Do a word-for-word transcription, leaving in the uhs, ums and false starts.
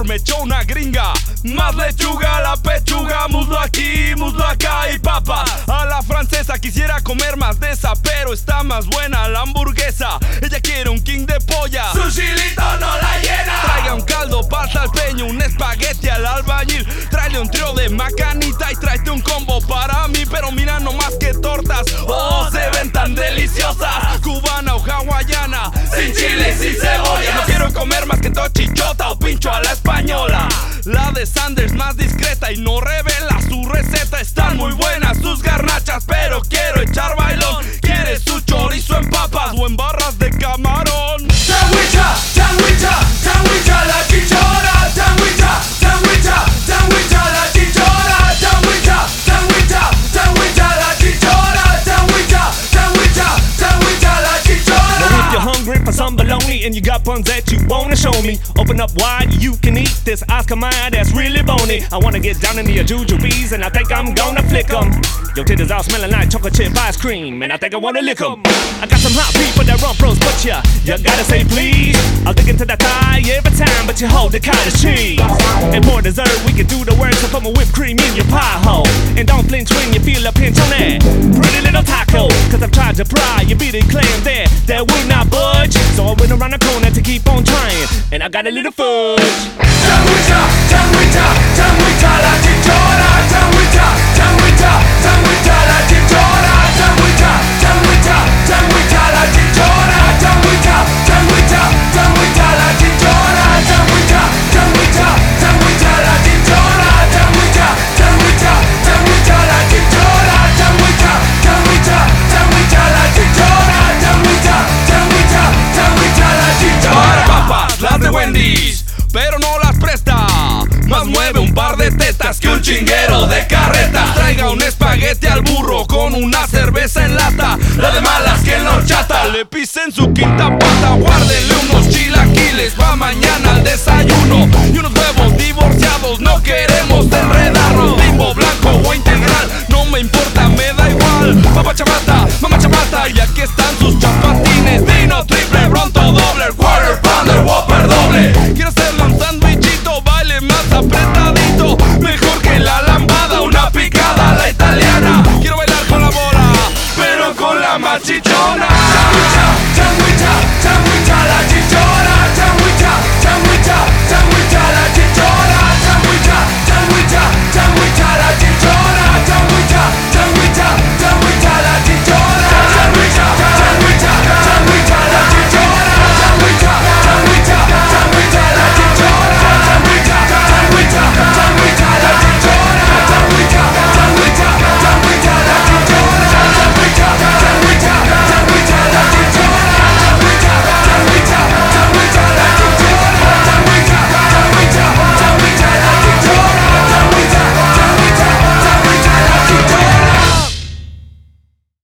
mejor me echó una gringa. Más lechuga, la pechuga, muslo aquí, muslo acá y papa. A la francesa quisiera comer más de esa, pero está más buena la hamburguesa. Ella quiere un king de polla, su chilito no la llena. Traiga un caldo, pasta al peño, un espagueti al albañil. Tráele un trío de macanita y tráete un combo para mí. Pero mira nomás que tortas, oh, se ven tan deliciosas. Cubana o hawaiana, sin chile y sin cebolla. No quiero comer más que tochichota o pincho a la española. La de Sanders más discreta y no revela su receta. Están muy buenas sus garnachas, pero quiero echar bailón. ¿Quieres su chorizo en papas o en barras de camarón? Sandwicha, sandwicha, sandwicha la chichona. Sandwicha, sandwicha, sandwicha la chichona. Sandwicha, sandwicha, sandwicha la chichona. Sandwicha, sandwicha, sandwicha la chichona. Now if you're hungry for some bologna and you got buns that you wanna show me, open up wide, you can eat this Oscar Mayer that's really bony. I wanna get down into your jujubes and I think I'm gonna flick 'em. Your titties all smelling like chocolate chip ice cream and I think I wanna lick 'em. I got some hot people that run pros, but ya, you gotta say please. I'll dig into that thigh every time, but you hold the cottage cheese. And for dessert, we can do the work, so put my whipped cream in your pie hole. And don't flinch when you feel a pinch on that pretty little taco. Cause I've tried to pry, you beat it clam there, that will not budge. So I went around the corner to keep on trying, and I got a little fudge. Sandwicha, sandwicha, sandwicha la chichona. Sandwicha, sandwicha, sandwicha la chichona. Sandwicha, sandwicha, sandwicha la chichona. Sandwicha, sandwicha, sandwicha la chichona. Sandwicha, sandwicha, sandwicha la chichona. Sandwicha, sandwicha, sandwicha la chichona. Sandwicha, sandwicha, sandwicha la chichona. Sandwicha, sandwicha, sandwicha la chichona. Para papas, las de Wendy's, pero no las presta. Más mueve un par de tetas que un chinguero de carretas. Traiga un espagueti al burro con una cerveza en lata. La de malas que no chata, le pisen su quinta pata. Guárdele unos chilaquiles pa' mañana al desayuno y unos huevos divorciados, no queremos enredarnos. Limbo blanco o integral, no me importa, me da igual. Papá chamata, mamá chamata, y aquí están sus chapatines. Dino triple, pronto doble, quarter pounder, whopper doble. Quiero hacerle un sandwichito, baile más apretadito, mejor que la lambada, una picada a la italiana. Quiero bailar con la bola, pero con la machichona. Sandwicha, sandwicha, sandwicha.